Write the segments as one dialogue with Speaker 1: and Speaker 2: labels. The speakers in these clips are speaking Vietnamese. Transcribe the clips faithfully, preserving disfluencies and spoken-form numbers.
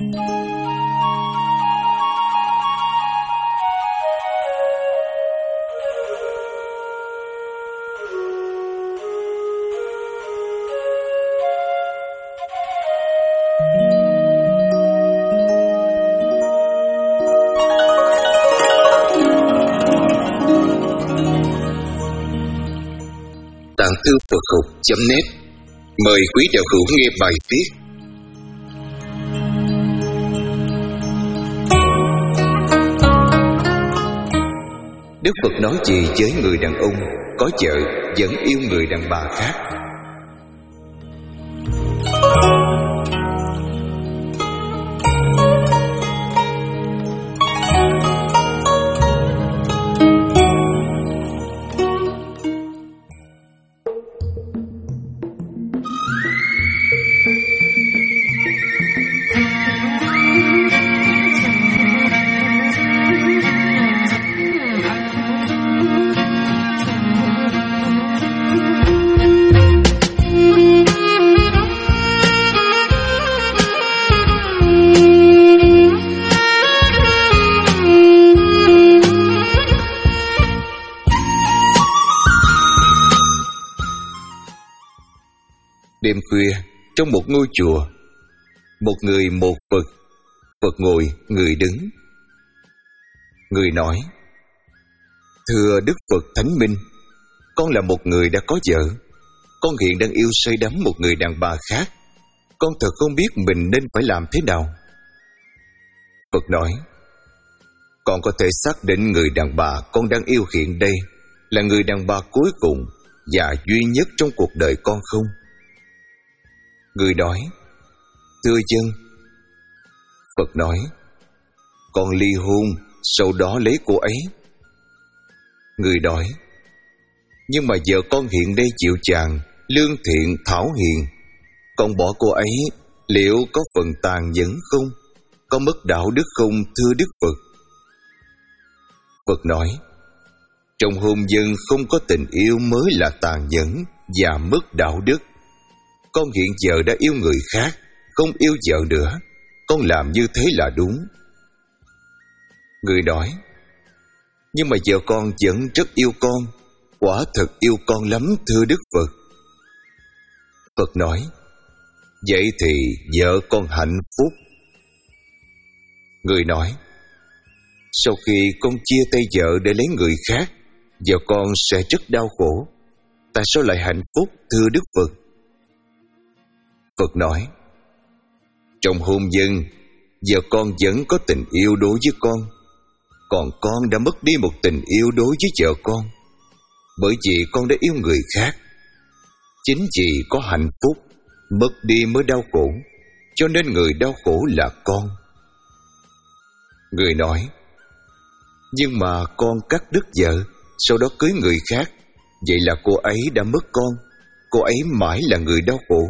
Speaker 1: Tạng thư Phật học chấm net mời quý đạo hữu nghe bài viết Đức Phật nói gì với người đàn ông có vợ vẫn yêu người đàn bà khác? Đêm khuya, trong một ngôi chùa, một người một Phật, Phật ngồi, người đứng. Người nói: Thưa Đức Phật Thánh Minh, con là một người đã có vợ. Con hiện đang yêu say đắm một người đàn bà khác. Con thật không biết mình nên phải làm thế nào. Phật nói: Con có thể xác định người đàn bà con đang yêu hiện đây là người đàn bà cuối cùng và duy nhất trong cuộc đời con không? Người nói: Thưa dân. Phật nói: Con ly hôn, sau đó lấy cô ấy. Người nói: Nhưng mà vợ con hiện đây chịu chàng, lương thiện, thảo hiền. Con bỏ cô ấy, liệu có phần tàn nhẫn không? Có mất đạo đức không, thưa Đức Phật? Phật nói: Trong hôn nhân không có tình yêu mới là tàn nhẫn và mất đạo đức. Con hiện giờ đã yêu người khác, không yêu vợ nữa. Con làm như thế là đúng. Người nói: Nhưng mà vợ con vẫn rất yêu con. Quả thật yêu con lắm, thưa Đức Phật. Phật nói: Vậy thì vợ con hạnh phúc. Người nói: Sau khi con chia tay vợ để lấy người khác, vợ con sẽ rất đau khổ. Tại sao lại hạnh phúc, thưa Đức Phật? Phật nói: Trong hôn nhân, vợ con vẫn có tình yêu đối với con. Còn con đã mất đi một tình yêu đối với vợ con, bởi vì con đã yêu người khác. Chính vì có hạnh phúc, mất đi mới đau khổ, cho nên người đau khổ là con. Người nói: Nhưng mà con cắt đứt vợ, sau đó cưới người khác. Vậy là cô ấy đã mất con. Cô ấy mãi là người đau khổ.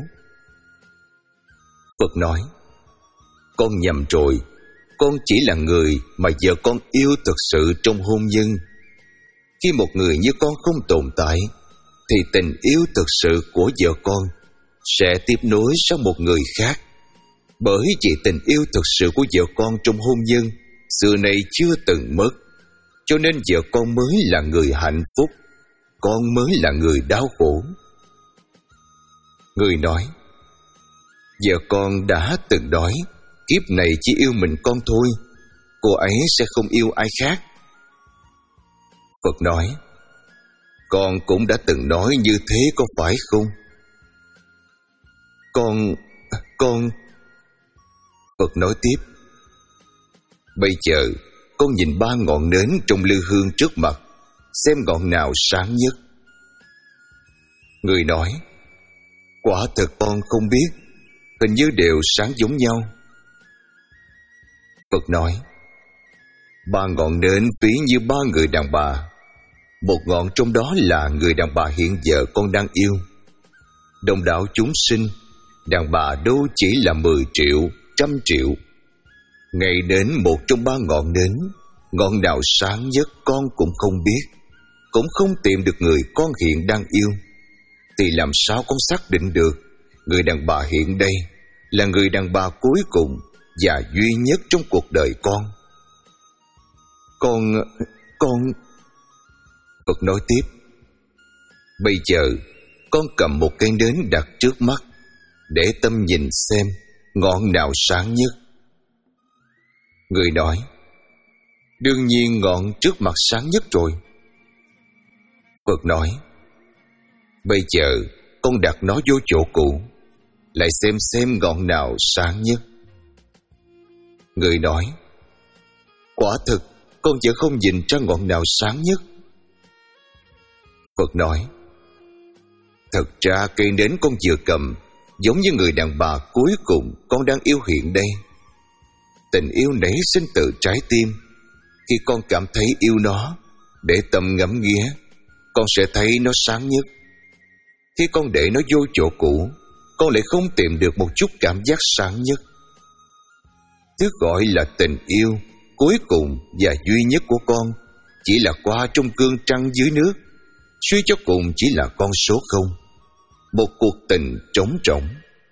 Speaker 1: Phật nói: Con nhầm rồi. Con chỉ là người mà vợ con yêu thật sự trong hôn nhân. Khi một người như con không tồn tại, thì tình yêu thật sự của vợ con sẽ tiếp nối sang một người khác. Bởi vì tình yêu thật sự của vợ con trong hôn nhân xưa nay chưa từng mất, cho nên vợ con mới là người hạnh phúc, con mới là người đau khổ. Người nói: Vợ con đã từng nói kiếp này chỉ yêu mình con thôi, cô ấy sẽ không yêu ai khác. Phật nói: Con cũng đã từng nói như thế có phải không? Con... con... Phật nói tiếp: Bây giờ con nhìn ba ngọn nến trong lư hương trước mặt, xem ngọn nào sáng nhất. Người nói: Quả thật con không biết, hình như đều sáng giống nhau. Phật nói: Ba ngọn nến ví như ba người đàn bà. Một ngọn trong đó là người đàn bà hiện giờ con đang yêu. Đồng đạo chúng sinh, đàn bà đâu chỉ là mười triệu, trăm triệu. Ngày đến một trong ba ngọn nến, ngọn nào sáng nhất con cũng không biết, cũng không tìm được người con hiện đang yêu. Thì làm sao con xác định được người đàn bà hiện đây là người đàn bà cuối cùng và duy nhất trong cuộc đời con. Con... con... Phật nói tiếp: bây giờ con cầm một cây nến đặt trước mắt, để tâm nhìn xem ngọn nào sáng nhất. Người nói: đương nhiên ngọn trước mặt sáng nhất rồi. Phật nói: bây giờ con đặt nó vô chỗ cũ, lại xem xem ngọn nào sáng nhất. Người nói: quả thực con vẫn không nhìn ra ngọn nào sáng nhất. Phật nói: thật ra cây nến con vừa cầm giống như người đàn bà cuối cùng con đang yêu hiện đây. Tình yêu nảy sinh từ trái tim. Khi con cảm thấy yêu nó, để tâm ngắm nghía, con sẽ thấy nó sáng nhất. Khi con để nó vô chỗ cũ, con lại không tìm được một chút cảm giác sáng nhất. Thứ gọi là tình yêu cuối cùng và duy nhất của con chỉ là qua trong gương trăng dưới nước, suy cho cùng chỉ là con số không, một cuộc tình trống rỗng.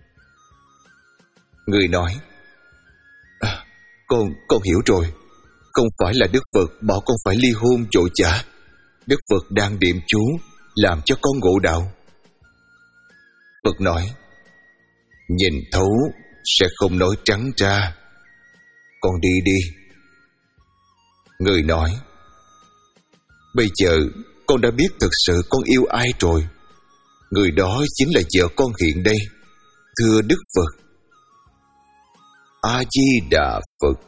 Speaker 1: Người nói: à, con con hiểu rồi. Không phải là Đức Phật bảo con phải ly hôn vội vã. Đức Phật đang niệm chú làm cho con ngộ đạo. Phật nói: nhìn thấu sẽ không nói trắng ra. Con đi đi. Người nói: bây giờ con đã biết thực sự con yêu ai rồi. Người đó chính là vợ con hiện đây, thưa Đức Phật. A Di Đà Phật.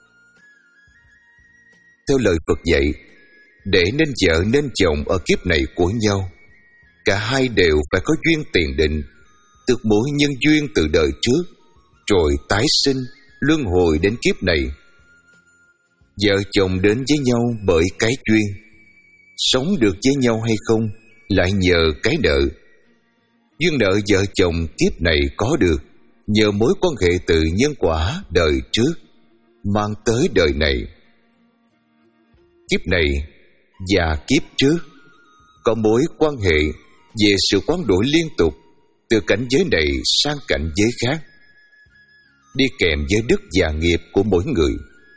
Speaker 1: Theo lời Phật dạy, để nên vợ nên chồng ở kiếp này của nhau, cả hai đều phải có duyên tiền định, được mối nhân duyên từ đời trước, rồi tái sinh luân hồi đến kiếp này. Vợ chồng đến với nhau bởi cái duyên, sống được với nhau hay không lại nhờ cái nợ. Duyên nợ vợ chồng kiếp này có được nhờ mối quan hệ từ nhân quả đời trước mang tới đời này. Kiếp này và kiếp trước có mối quan hệ về sự hoán đổi liên tục từ cảnh giới này sang cảnh giới khác, đi kèm với đức và nghiệp của mỗi người.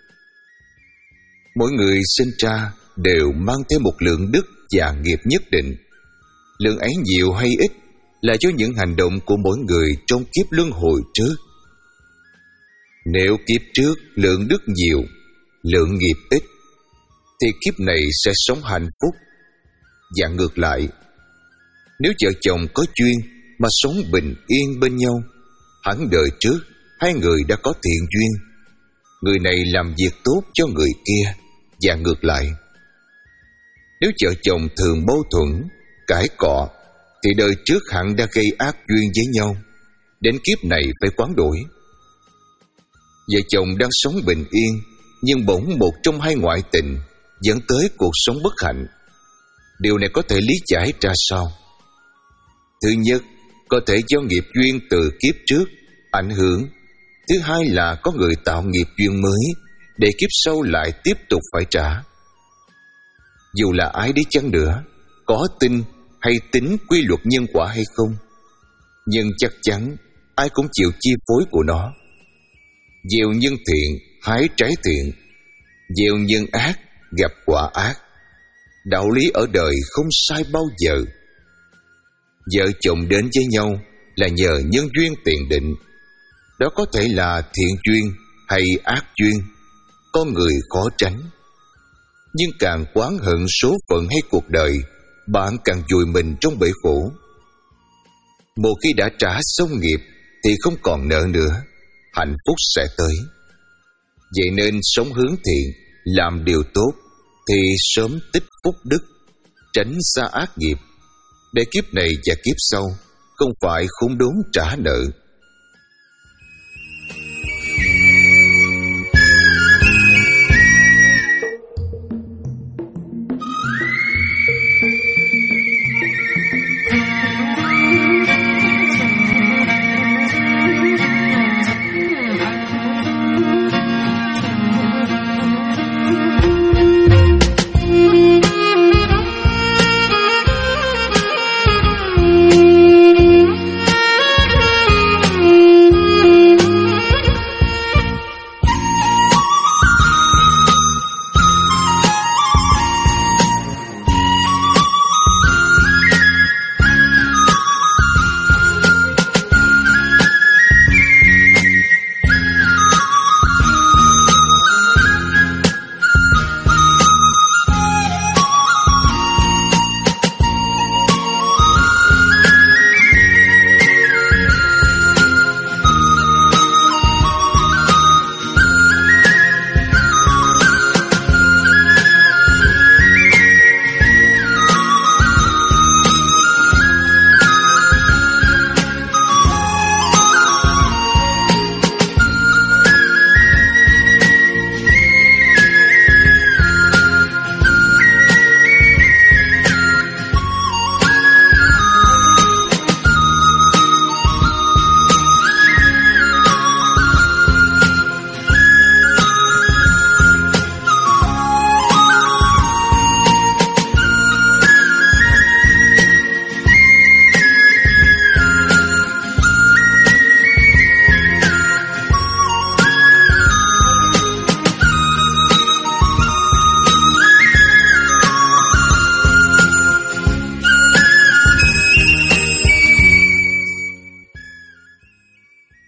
Speaker 1: Mỗi người sinh ra đều mang theo một lượng đức và nghiệp nhất định. Lượng ấy nhiều hay ít là do những hành động của mỗi người trong kiếp luân hồi trước. Nếu kiếp trước lượng đức nhiều, lượng nghiệp ít, thì kiếp này sẽ sống hạnh phúc. Và ngược lại, nếu vợ chồng có duyên mà sống bình yên bên nhau, hẳn đời trước hai người đã có thiện duyên, người này làm việc tốt cho người kia, và ngược lại. Nếu vợ chồng thường mâu thuẫn, cãi cọ, thì đời trước hẳn đã gây ác duyên với nhau, đến kiếp này phải hoán đổi. Vợ chồng đang sống bình yên, nhưng bỗng một trong hai ngoại tình dẫn tới cuộc sống bất hạnh. Điều này có thể lý giải ra sao? Thứ nhất, có thể do nghiệp duyên từ kiếp trước ảnh hưởng. Thứ hai là có người tạo nghiệp duyên mới để kiếp sau lại tiếp tục phải trả. Dù là ai đi chăng nữa, có tin hay tính quy luật nhân quả hay không, nhưng chắc chắn ai cũng chịu chi phối của nó. Gieo nhân thiện, hái trái thiện. Gieo nhân ác, gặp quả ác. Đạo lý ở đời không sai bao giờ. Vợ chồng đến với nhau là nhờ nhân duyên tiền định. Đó có thể là thiện duyên hay ác duyên, con người khó tránh. Nhưng càng oán hận số phận hay cuộc đời, bạn càng vùi mình trong bể khổ. Một khi đã trả xong nghiệp thì không còn nợ nữa, hạnh phúc sẽ tới. Vậy nên sống hướng thiện, làm điều tốt thì sớm tích phúc đức, tránh xa ác nghiệp, để kiếp này và kiếp sau không phải khốn đốn trả nợ.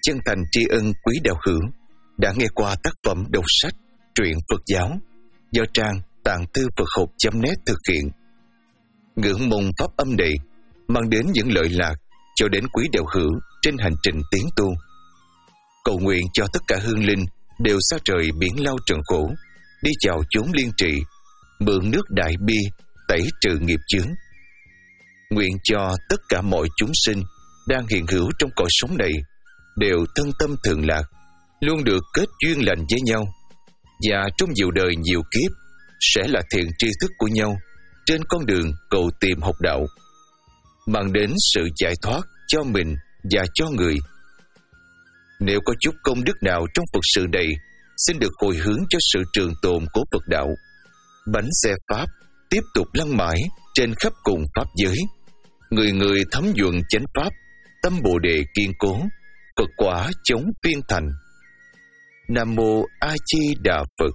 Speaker 1: chân thành tri ân quý đạo hữu đã nghe qua tác phẩm đọc sách truyện Phật giáo do trang tạng thư Phật học chấm net thực hiện. Ngưỡng mong pháp âm này mang đến những lợi lạc cho đến quý đạo hữu trên hành trình tiến tu. Cầu nguyện cho tất cả hương linh đều xa trời biển lao trần khổ, đi chào chốn liên trị, mượn nước đại bi tẩy trừ nghiệp chướng. Nguyện cho tất cả mọi chúng sinh đang hiện hữu trong cõi sống này đều thân tâm thường lạc, luôn được kết duyên lành với nhau, và trong nhiều đời nhiều kiếp sẽ là thiện tri thức của nhau trên con đường cầu tìm học đạo, mang đến sự giải thoát cho mình và cho người. Nếu có chút công đức nào trong Phật sự này, xin được hồi hướng cho sự trường tồn của Phật đạo. Bánh xe Pháp tiếp tục lăn mãi trên khắp cùng Pháp giới. Người người thấm nhuận chánh Pháp, tâm Bồ Đề kiên cố, Phật quả chống phiên thành. Nam Mô A Di Đà Phật.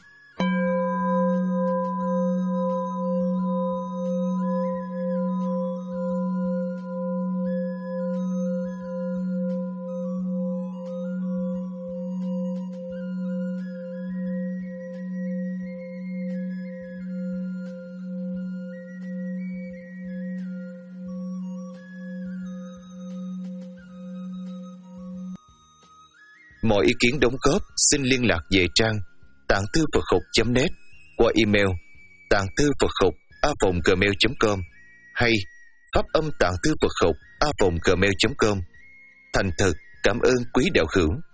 Speaker 1: Mọi ý kiến đóng góp xin liên lạc về trang tạng thư Phật học chấm net qua email tạng thư Phật học a vòng gmail chấm com hay pháp âm tạng thư Phật học a vòng gmail chấm com. Thành thật cảm ơn quý đạo hữu.